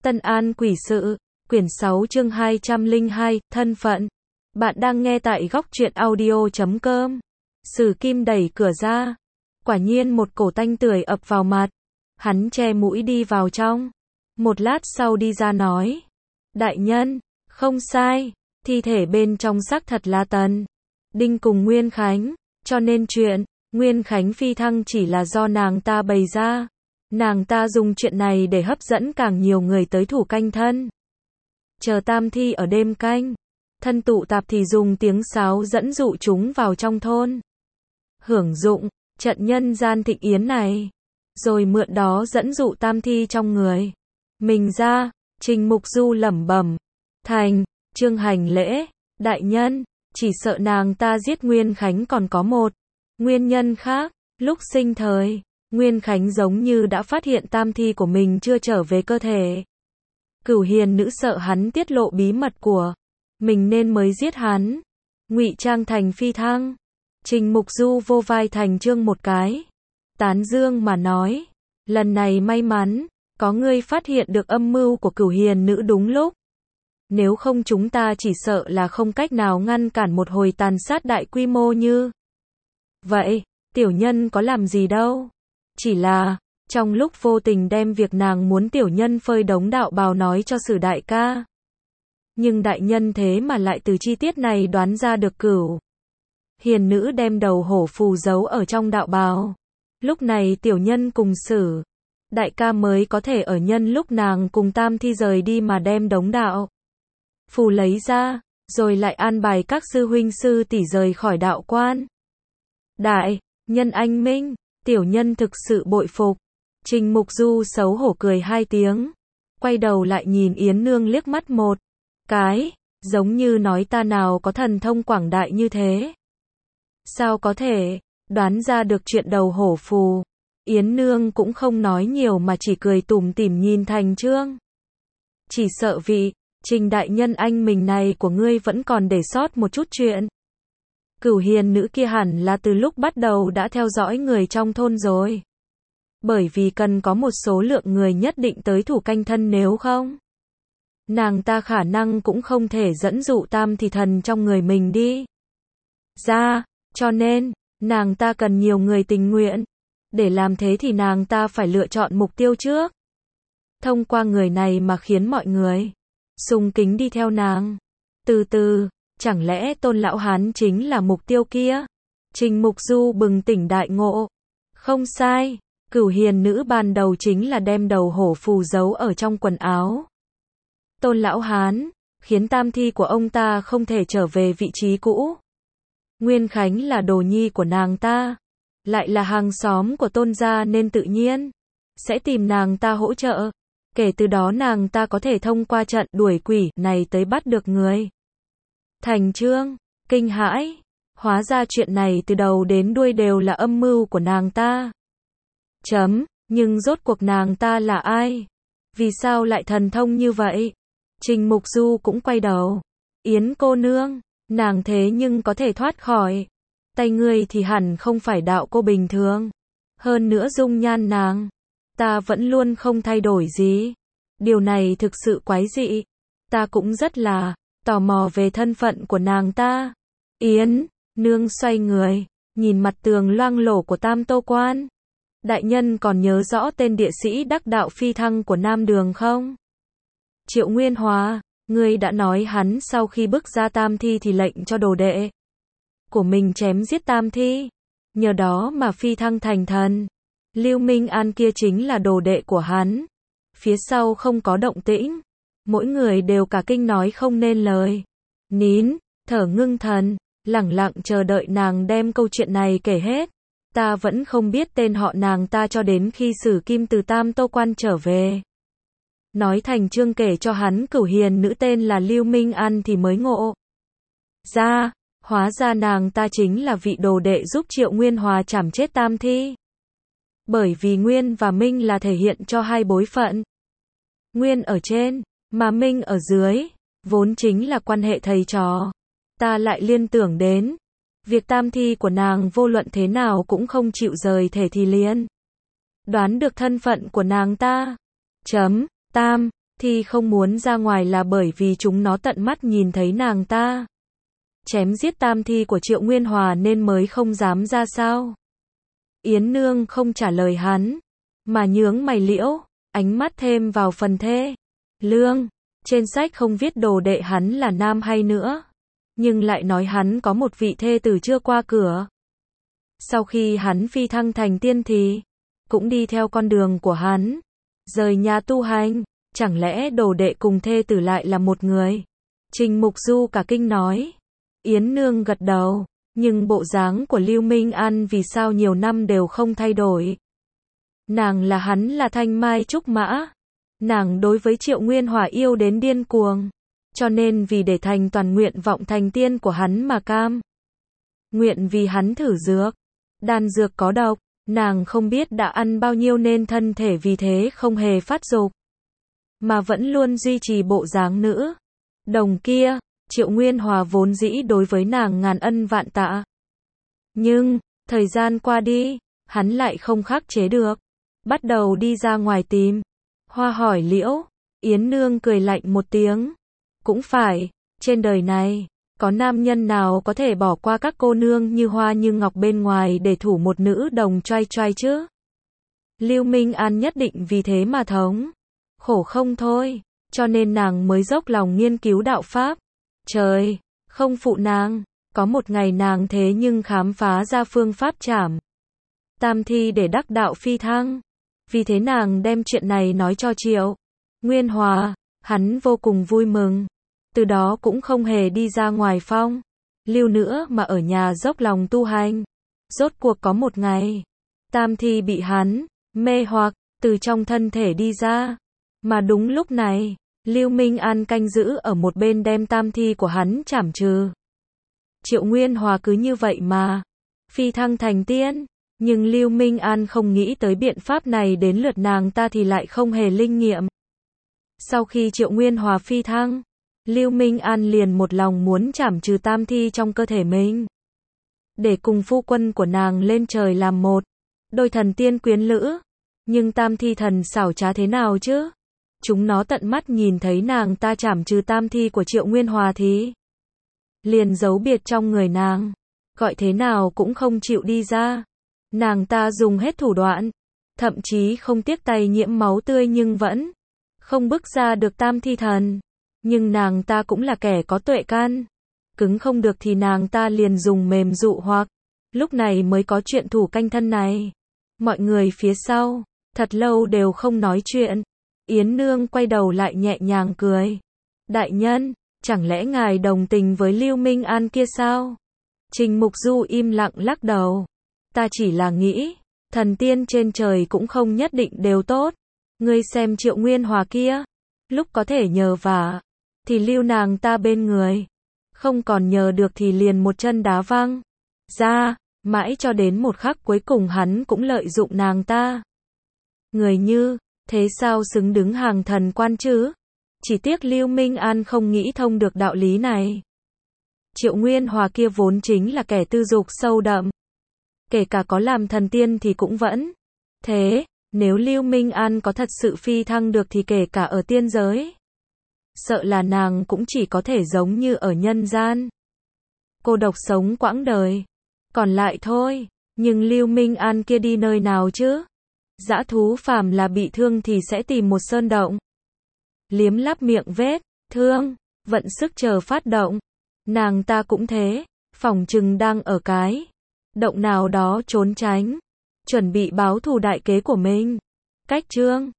Tân An Quỷ Sự, quyển 6 chương 202, thân phận. Bạn đang nghe tại góc truyện audio.com. Sử Kim đẩy cửa ra. Quả nhiên một cổ tanh tưởi ập vào mặt. Hắn che mũi đi vào trong. Một lát sau đi ra nói. Đại nhân, không sai, thi thể bên trong xác thật là Tần Đinh cùng Nguyên Khánh, cho nên chuyện Nguyên Khánh phi thăng chỉ là do nàng ta bày ra. Nàng ta dùng chuyện này để hấp dẫn càng nhiều người tới thủ canh thân. Chờ tam thi ở đêm canh, thân tụ tạp thì dùng tiếng sáo dẫn dụ chúng vào trong thôn. Hưởng dụng trận nhân gian thịnh yến này, rồi mượn đó dẫn dụ tam thi trong người mình ra. Trình Mục Du lẩm bẩm, thành chương hành lễ, đại nhân, chỉ sợ nàng ta giết Nguyên Khánh còn có một nguyên nhân khác. Lúc sinh thời, Nguyên Khánh giống như đã phát hiện tam thi của mình chưa trở về cơ thể. Cửu Hiền nữ sợ hắn tiết lộ bí mật của mình nên mới giết hắn, ngụy trang thành phi thăng. Trình Mục Du vô vai thành chương một cái, tán dương mà nói, lần này may mắn có ngươi phát hiện được âm mưu của Cửu Hiền nữ đúng lúc. Nếu không chúng ta chỉ sợ là không cách nào ngăn cản một hồi tàn sát đại quy mô như vậy. Tiểu nhân có làm gì đâu, chỉ là trong lúc vô tình đem việc nàng muốn tiểu nhân phơi đống đạo bào nói cho Sử đại ca. Nhưng đại nhân thế mà lại từ chi tiết này đoán ra được Cửu Hiền nữ đem đầu hổ phù giấu ở trong đạo bào. Lúc này tiểu nhân cùng Sử đại ca mới có thể ở nhân lúc nàng cùng tam thi rời đi mà đem đống đạo phù lấy ra, rồi lại an bài các sư huynh sư tỷ rời khỏi đạo quan. Đại nhân anh minh, tiểu nhân thực sự bội phục. Trình Mục Du xấu hổ cười hai tiếng, quay đầu lại nhìn Yến Nương liếc mắt một cái, giống như nói ta nào có thần thông quảng đại như thế. Sao có thể đoán ra được chuyện đầu hổ phù. Yến Nương cũng không nói nhiều mà chỉ cười tủm tỉm nhìn Thành Trương. Chỉ sợ vị Trình đại nhân anh mình này của ngươi vẫn còn để sót một chút chuyện. Cửu Hiền nữ kia hẳn là từ lúc bắt đầu đã theo dõi người trong thôn rồi. Bởi vì cần có một số lượng người nhất định tới thủ canh thân, nếu không nàng ta khả năng cũng không thể dẫn dụ tam thì thần trong người mình đi ra, cho nên nàng ta cần nhiều người tình nguyện. Để làm thế thì nàng ta phải lựa chọn mục tiêu trước. Thông qua người này mà khiến mọi người sùng kính đi theo nàng. Từ từ, chẳng lẽ Tôn lão hán chính là mục tiêu kia? Trình Mục Du bừng tỉnh đại ngộ. Không sai, Cửu Hiền nữ ban đầu chính là đem đầu hổ phù giấu ở trong quần áo Tôn lão hán, khiến tam thi của ông ta không thể trở về vị trí cũ. Nguyên Khánh là đồ nhi của nàng ta, lại là hàng xóm của Tôn gia nên tự nhiên sẽ tìm nàng ta hỗ trợ. Kể từ đó nàng ta có thể thông qua trận đuổi quỷ này tới bắt được người. Thành Trương kinh hãi, hóa ra chuyện này từ đầu đến đuôi đều là âm mưu của nàng ta. Nhưng rốt cuộc nàng ta là ai? Vì sao lại thần thông như vậy? Trình Mục Du cũng quay đầu. Yến cô nương, nàng thế nhưng có thể thoát khỏi tay ngươi thì hẳn không phải đạo cô bình thường. Hơn nữa dung nhan nàng ta vẫn luôn không thay đổi gì. Điều này thực sự quái dị. Ta cũng rất là tò mò về thân phận của nàng ta. Yến nương xoay người, nhìn mặt tường loang lổ của Tam Tô Quan. Đại nhân còn nhớ rõ tên địa sĩ đắc đạo phi thăng của Nam Đường không? Triệu Nguyên Hòa, ngươi đã nói hắn sau khi bước ra tam thi thì lệnh cho đồ đệ của mình chém giết tam thi, nhờ đó mà phi thăng thành thần. Lưu Minh An kia chính là đồ đệ của hắn. Phía sau không có động tĩnh, mỗi người đều cả kinh nói không nên lời. Nín thở ngưng thần, lẳng lặng chờ đợi nàng đem câu chuyện này kể hết. Ta vẫn không biết tên họ nàng ta cho đến khi Sử Kim từ Tam Tô Quan trở về. Nói Thành Trương kể cho hắn Cửu Hiền nữ tên là Lưu Minh An thì mới ngộ ra, hóa ra nàng ta chính là vị đồ đệ giúp Triệu Nguyên Hòa trảm chết tam thi. Bởi vì Nguyên và Minh là thể hiện cho hai bối phận. Nguyên ở trên, mà Minh ở dưới, vốn chính là quan hệ thầy trò. Ta lại liên tưởng đến việc tam thi của nàng vô luận thế nào cũng không chịu rời thể thì liền đoán được thân phận của nàng ta. Tam Thi không muốn ra ngoài là bởi vì chúng nó tận mắt nhìn thấy nàng ta chém giết tam thi của Triệu Nguyên Hòa nên mới không dám ra sao. Yến Nương không trả lời hắn, mà nhướng mày liễu, ánh mắt thêm vào phần thê. Lương, trên sách không viết đồ đệ hắn là nam hay nữa, nhưng lại nói hắn có một vị thê tử chưa qua cửa. Sau khi hắn phi thăng thành tiên thì cũng đi theo con đường của hắn, rời nhà tu hành, chẳng lẽ đồ đệ cùng thê tử lại là một người? Trình Mục Du cả kinh nói. Yến Nương gật đầu, nhưng bộ dáng của Lưu Minh An vì sao nhiều năm đều không thay đổi? Nàng là hắn là thanh mai trúc mã. Nàng đối với Triệu Nguyên Hòa yêu đến điên cuồng, cho nên vì để thành toàn nguyện vọng thành tiên của hắn mà cam nguyện vì hắn thử dược. Đan dược có độc, nàng không biết đã ăn bao nhiêu nên thân thể vì thế không hề phát dục, mà vẫn luôn duy trì bộ dáng nữ đồng kia. Triệu Nguyên Hòa vốn dĩ đối với nàng ngàn ân vạn tạ. Nhưng, thời gian qua đi, hắn lại không khắc chế được. Bắt đầu đi ra ngoài tìm. Hoa hỏi liễu. Yến Nương cười lạnh một tiếng. Cũng phải, trên đời này, có nam nhân nào có thể bỏ qua các cô nương như hoa như ngọc bên ngoài để thủ một nữ đồng choai choai chứ? Lưu Minh An nhất định vì thế mà thống khổ không thôi, cho nên nàng mới dốc lòng nghiên cứu đạo pháp. Trời, không phụ nàng, có một ngày nàng thế nhưng khám phá ra phương pháp trảm tam thi để đắc đạo phi thăng. Vì thế nàng đem chuyện này nói cho Triệu Nguyên Hòa, hắn vô cùng vui mừng. Từ đó cũng không hề đi ra ngoài phong lưu nữa mà ở nhà dốc lòng tu hành. Rốt cuộc có một ngày, tam thi bị hắn mê hoặc từ trong thân thể đi ra. Mà đúng lúc này, Lưu Minh An canh giữ ở một bên đem tam thi của hắn trảm trừ. Triệu Nguyên Hòa cứ như vậy mà phi thăng thành tiên, nhưng Lưu Minh An không nghĩ tới biện pháp này đến lượt nàng ta thì lại không hề linh nghiệm. Sau khi Triệu Nguyên Hòa phi thăng, Lưu Minh An liền một lòng muốn trảm trừ tam thi trong cơ thể mình, để cùng phu quân của nàng lên trời làm một đôi thần tiên quyến lữ. Nhưng tam thi thần xảo trá thế nào chứ? Chúng nó tận mắt nhìn thấy nàng ta trảm trừ tam thi của Triệu Nguyên Hòa thì liền giấu biệt trong người nàng, gọi thế nào cũng không chịu đi ra. Nàng ta dùng hết thủ đoạn, thậm chí không tiếc tay nhiễm máu tươi nhưng vẫn không bức ra được tam thi thần. Nhưng nàng ta cũng là kẻ có tuệ căn, cứng không được thì nàng ta liền dùng mềm dụ hoặc. Lúc này mới có chuyện thủ canh thân này. Mọi người phía sau thật lâu đều không nói chuyện. Yến Nương quay đầu lại nhẹ nhàng cười. Đại nhân, chẳng lẽ ngài đồng tình với Lưu Minh An kia sao? Trình Mục Du im lặng lắc đầu. Ta chỉ là nghĩ, thần tiên trên trời cũng không nhất định đều tốt. Ngươi xem Triệu Nguyên Hòa kia, lúc có thể nhờ vả, thì lưu nàng ta bên người. Không còn nhờ được thì liền một chân đá văng ra, mãi cho đến một khắc cuối cùng hắn cũng lợi dụng nàng ta. Người như thế sao xứng đứng hàng thần quan chứ? Chỉ tiếc Lưu Minh An không nghĩ thông được đạo lý này. Triệu Nguyên Hòa kia vốn chính là kẻ tư dục sâu đậm. Kể cả có làm thần tiên thì cũng vẫn thế. Nếu Lưu Minh An có thật sự phi thăng được thì kể cả ở tiên giới, sợ là nàng cũng chỉ có thể giống như ở nhân gian, cô độc sống quãng đời còn lại thôi. Nhưng Lưu Minh An kia đi nơi nào chứ? Dã thú phàm là bị thương thì sẽ tìm một sơn động, liếm láp miệng vết thương, vận sức chờ phát động. Nàng ta cũng thế, phỏng chừng đang ở cái động nào đó trốn tránh, chuẩn bị báo thù đại kế của mình. Cách chương